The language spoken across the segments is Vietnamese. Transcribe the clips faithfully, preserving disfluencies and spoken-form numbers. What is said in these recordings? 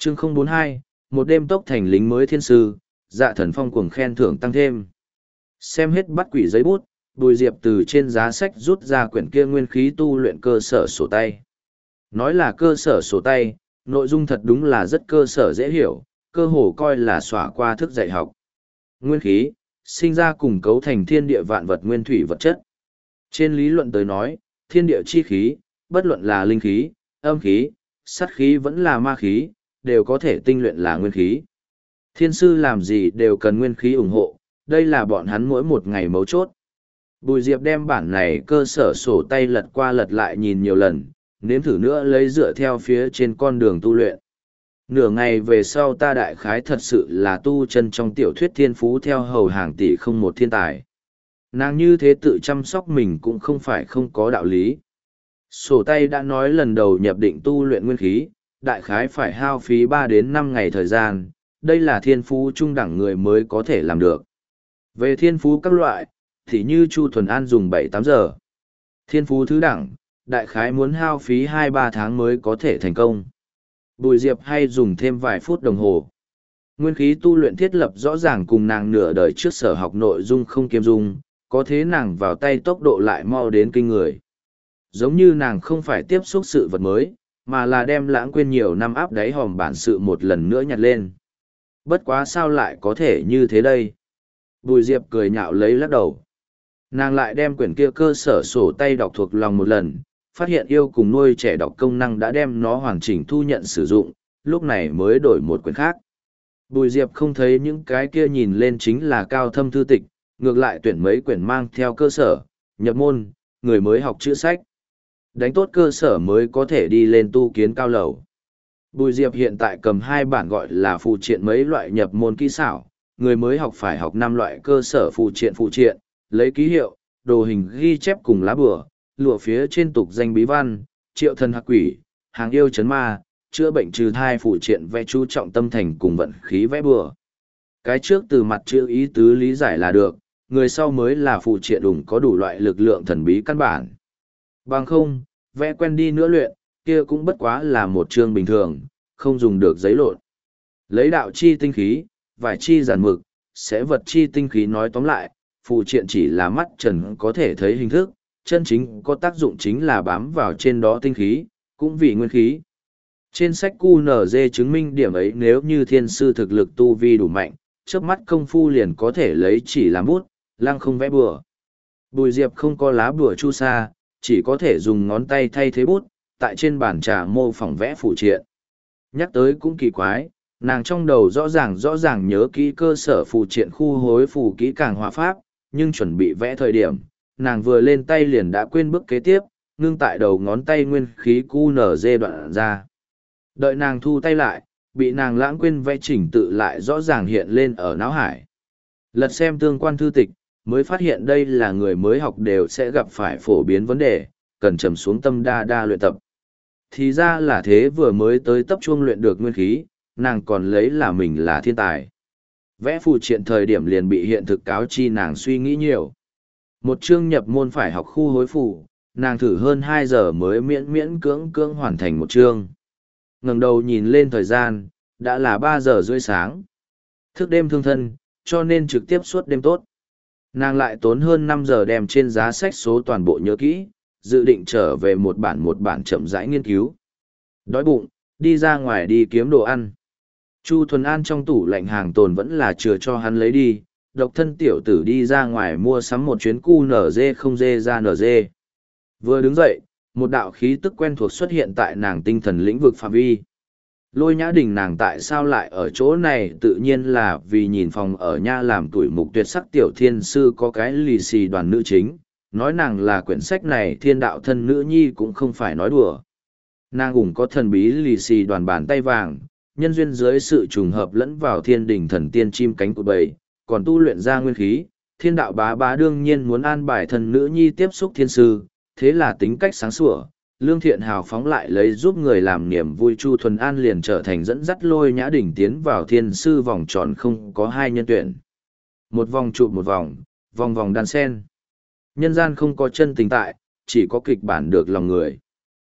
Chương không bốn hai, một đêm tốc thành lính mới thiên sư, Dạ Thần Phong cuồng khen thưởng tăng thêm. Xem hết bắt quỷ giấy bút, Bùi Diệp từ trên giá sách rút ra quyển kia nguyên khí tu luyện cơ sở sổ tay. Nói là cơ sở sổ tay, nội dung thật đúng là rất cơ sở dễ hiểu, cơ hồ coi là xóa qua thức dạy học. Nguyên khí, sinh ra cùng cấu thành thiên địa vạn vật nguyên thủy vật chất. Trên lý luận tới nói, thiên địa chi khí, bất luận là linh khí, âm khí, sát khí vẫn là ma khí, đều có thể tinh luyện là nguyên khí. Thiên sư làm gì đều cần nguyên khí ủng hộ, đây là bọn hắn mỗi một ngày mấu chốt. Bùi Diệp đem bản này cơ sở sổ tay lật qua lật lại nhìn nhiều lần, nếm thử nữa lấy dựa theo phía trên con đường tu luyện. Nửa ngày về sau ta đại khái thật sự là tu chân trong tiểu thuyết thiên phú theo hầu hàng tỷ không một thiên tài. Nàng như thế tự chăm sóc mình cũng không phải không có đạo lý. Sổ tay đã nói lần đầu nhập định tu luyện nguyên khí, đại khái phải hao phí ba đến năm ngày thời gian, đây là thiên phú trung đẳng người mới có thể làm được. Về thiên phú các loại, thì như Chu Thuần An dùng bảy tám giờ. Thiên phú thứ đẳng, đại khái muốn hao phí hai ba tháng mới có thể thành công. Bùi Diệp hay dùng thêm vài phút đồng hồ. Nguyên khí tu luyện thiết lập rõ ràng cùng nàng nửa đời trước sở học nội dung không kiêm dung, có thế nàng vào tay tốc độ lại mau đến kinh người. Giống như nàng không phải tiếp xúc sự vật mới, mà là đem lãng quên nhiều năm áp đáy hòm bản sự một lần nữa nhặt lên. Bất quá sao lại có thể như thế đây? Bùi Diệp cười nhạo lấy lắc đầu. Nàng lại đem quyển kia cơ sở sổ tay đọc thuộc lòng một lần, phát hiện yêu cùng nuôi trẻ đọc công năng đã đem nó hoàn chỉnh thu nhận sử dụng, lúc này mới đổi một quyển khác. Bùi Diệp không thấy những cái kia nhìn lên chính là cao thâm thư tịch, ngược lại tuyển mấy quyển mang theo cơ sở, nhập môn, người mới học chữ sách. Đánh tốt cơ sở mới có thể đi lên tu kiến cao lầu. Bùi Diệp hiện tại cầm hai bản gọi là phụ triện mấy loại nhập môn kỹ xảo, người mới học phải học năm loại cơ sở phụ triện phụ triện, lấy ký hiệu, đồ hình ghi chép cùng lá bùa, lụa phía trên tục danh bí văn, triệu thần hạc quỷ, hàng yêu chấn ma, chữa bệnh trừ thai phụ triện vẽ chú trọng tâm thành cùng vận khí vẽ bùa. Cái trước từ mặt chữ ý tứ lý giải là được, người sau mới là phụ triện đủng có đủ loại lực lượng thần bí căn bản. Bằng không, vẽ quen đi nữa luyện, kia cũng bất quá là một chương bình thường, không dùng được giấy lộn. Lấy đạo chi tinh khí, vải chi giản mực, sẽ vật chi tinh khí nói tóm lại, phụ triện chỉ là mắt trần có thể thấy hình thức, chân chính có tác dụng chính là bám vào trên đó tinh khí, cũng vì nguyên khí. Trên sách quy en giê chứng minh điểm ấy, nếu như thiên sư thực lực tu vi đủ mạnh, chớp mắt công phu liền có thể lấy chỉ làm bút, lăng không vẽ bừa. Bùi Diệp không có lá bùa chu sa, chỉ có thể dùng ngón tay thay thế bút, tại trên bàn trà mô phỏng vẽ phụ triện. Nhắc tới cũng kỳ quái, nàng trong đầu rõ ràng rõ ràng nhớ kỹ cơ sở phụ triện khu hối phù kỹ càng hòa pháp, nhưng chuẩn bị vẽ thời điểm, nàng vừa lên tay liền đã quên bước kế tiếp, ngưng tại đầu ngón tay nguyên khí quy en giê đoạn ra. Đợi nàng thu tay lại, bị nàng lãng quên vẽ chỉnh tự lại rõ ràng hiện lên ở não hải. Lật xem tương quan thư tịch, mới phát hiện đây là người mới học đều sẽ gặp phải phổ biến vấn đề, cần trầm xuống tâm đa đa luyện tập. Thì ra là thế, vừa mới tới tập trung luyện được nguyên khí, nàng còn lấy là mình là thiên tài. Vẽ phù triện thời điểm liền bị hiện thực cáo chi nàng suy nghĩ nhiều. Một chương nhập môn phải học khu hối phù, nàng thử hơn hai giờ mới miễn miễn cưỡng cưỡng hoàn thành một chương. Ngẩng đầu nhìn lên thời gian, đã là ba giờ rưỡi sáng. Thức đêm thương thân, cho nên trực tiếp suốt đêm tốt. Nàng lại tốn hơn năm giờ đem trên giá sách số toàn bộ nhớ kỹ, dự định trở về một bản một bản chậm rãi nghiên cứu. Đói bụng, đi ra ngoài đi kiếm đồ ăn. Chu Thuần An trong tủ lạnh hàng tồn vẫn là chừa cho hắn lấy đi, độc thân tiểu tử đi ra ngoài mua sắm một chuyến cu nở dê không dê ra nở dê. Vừa đứng dậy, một đạo khí tức quen thuộc xuất hiện tại nàng tinh thần lĩnh vực phạm vi. Lôi Nhã Đình nàng tại sao lại ở chỗ này, tự nhiên là vì nhìn phòng ở nha làm tuổi mục tuyệt sắc tiểu thiên sư có cái lì xì đoàn nữ chính, nói nàng là quyển sách này thiên đạo thân nữ nhi cũng không phải nói đùa. Nàng cũng có thần bí lì xì đoàn bàn tay vàng, nhân duyên dưới sự trùng hợp lẫn vào thiên đình thần tiên chim cánh cụt bầy, còn tu luyện ra nguyên khí, thiên đạo bá bá đương nhiên muốn an bài thần nữ nhi tiếp xúc thiên sư, thế là tính cách sáng sủa, lương thiện hào phóng lại lấy giúp người làm niềm vui. Chu Thuần An liền trở thành dẫn dắt Lôi Nhã Đình tiến vào thiên sư vòng tròn không có hai nhân tuyển. Một vòng trụ một vòng, vòng vòng đan sen. Nhân gian không có chân tình tại, chỉ có kịch bản được lòng người.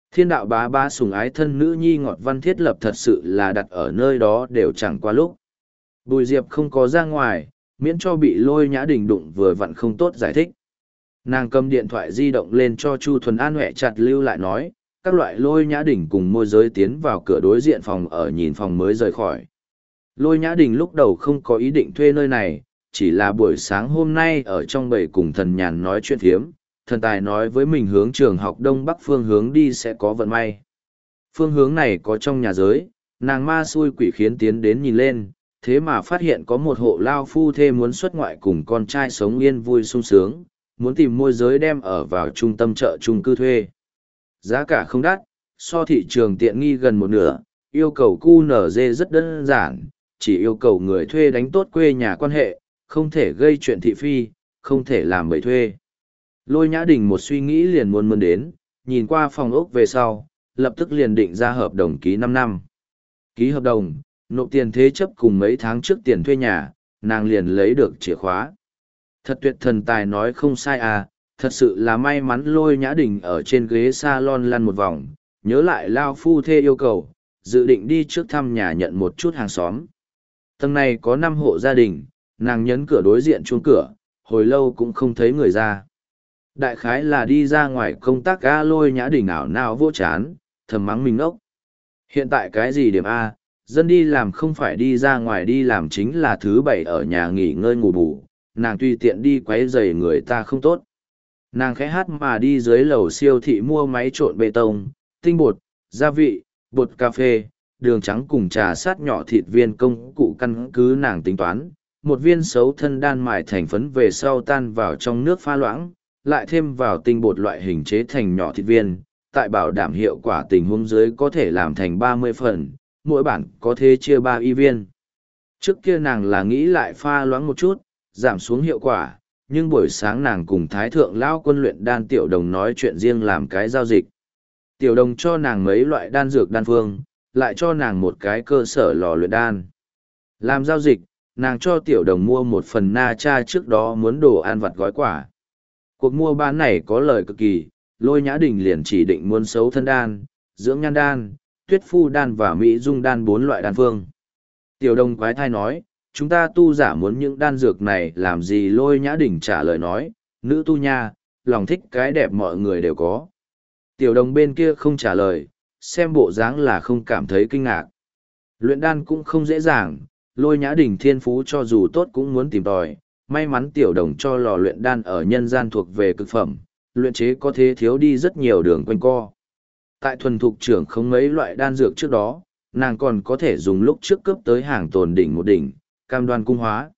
Thiên đạo bá bá sủng ái thân nữ nhi ngọt văn thiết lập thật sự là đặt ở nơi đó đều chẳng qua lúc. Bùi Diệp không có ra ngoài, miễn cho bị Lôi Nhã Đình đụng vừa vặn không tốt giải thích. Nàng cầm điện thoại di động lên cho Chu Thuần An huệ chặt lưu lại nói, các loại Lôi Nhã Đình cùng môi giới tiến vào cửa đối diện phòng ở nhìn phòng mới rời khỏi. Lôi Nhã Đình lúc đầu không có ý định thuê nơi này, chỉ là buổi sáng hôm nay ở trong bầy cùng thần nhàn nói chuyện thiếm, thần tài nói với mình hướng trường học Đông Bắc phương hướng đi sẽ có vận may. Phương hướng này có trong nhà giới, nàng ma xui quỷ khiến tiến đến nhìn lên, thế mà phát hiện có một hộ lao phu thê muốn xuất ngoại cùng con trai sống yên vui sung sướng, muốn tìm môi giới đem ở vào trung tâm chợ chung cư thuê. Giá cả không đắt, so thị trường tiện nghi gần một nửa, yêu cầu cu nở dê rất đơn giản, chỉ yêu cầu người thuê đánh tốt quê nhà quan hệ, không thể gây chuyện thị phi, không thể làm bậy thuê. Lôi Nhã Đình một suy nghĩ liền muốn mơn đến, nhìn qua phòng ốc về sau, lập tức liền định ra hợp đồng ký năm năm. Ký hợp đồng, nộp tiền thế chấp cùng mấy tháng trước tiền thuê nhà, nàng liền lấy được chìa khóa. Thật tuyệt thần tài nói không sai à, thật sự là may mắn Lôi Nhã Đình ở trên ghế salon lăn một vòng, nhớ lại lao phu thê yêu cầu, dự định đi trước thăm nhà nhận một chút hàng xóm. Tầng này có năm hộ gia đình, nàng nhấn cửa đối diện chuông cửa, hồi lâu cũng không thấy người ra. Đại khái là đi ra ngoài công tác A. Lôi Nhã Đình ảo nào vô chán, thầm mắng mình ốc. Hiện tại cái gì điểm A, dân đi làm không phải đi ra ngoài đi làm chính là thứ bảy ở nhà nghỉ ngơi ngủ bù, nàng tùy tiện đi quấy rầy người ta không tốt. Nàng khẽ hát mà đi dưới lầu siêu thị mua máy trộn bê tông, tinh bột, gia vị, bột cà phê, đường trắng cùng trà sát nhỏ thịt viên công cụ căn cứ nàng tính toán. Một viên xấu thân đan mài thành phấn về sau tan vào trong nước pha loãng, lại thêm vào tinh bột loại hình chế thành nhỏ thịt viên, tại bảo đảm hiệu quả tình huống dưới có thể làm thành ba mươi phần, mỗi bản có thể chia ba y viên. Trước kia nàng là nghĩ lại pha loãng một chút, giảm xuống hiệu quả, nhưng buổi sáng nàng cùng Thái Thượng Lão Quân luyện đan Tiểu Đồng nói chuyện riêng làm cái giao dịch. Tiểu Đồng cho nàng mấy loại đan dược đan phương, lại cho nàng một cái cơ sở lò luyện đan. Làm giao dịch, nàng cho Tiểu Đồng mua một phần na cha trước đó muốn đồ ăn vặt gói quả. Cuộc mua bán này có lời cực kỳ, Lôi Nhã Đình liền chỉ định muốn xấu thân đan, dưỡng nhan đan, tuyết phu đan và mỹ dung đan bốn loại đan phương. Tiểu Đồng quái thai nói, chúng ta tu giả muốn những đan dược này làm gì? Lôi Nhã Đình trả lời nói, nữ tu nha, lòng thích cái đẹp mọi người đều có. Tiểu Đồng bên kia không trả lời, xem bộ dáng là không cảm thấy kinh ngạc. Luyện đan cũng không dễ dàng, Lôi Nhã Đình thiên phú cho dù tốt cũng muốn tìm tòi. May mắn Tiểu Đồng cho lò luyện đan ở nhân gian thuộc về cực phẩm, luyện chế có thể thiếu đi rất nhiều đường quanh co. Tại thuần thục trưởng không mấy loại đan dược trước đó, nàng còn có thể dùng lúc trước cướp tới hàng tồn đỉnh một đỉnh, cam đoan cung hóa.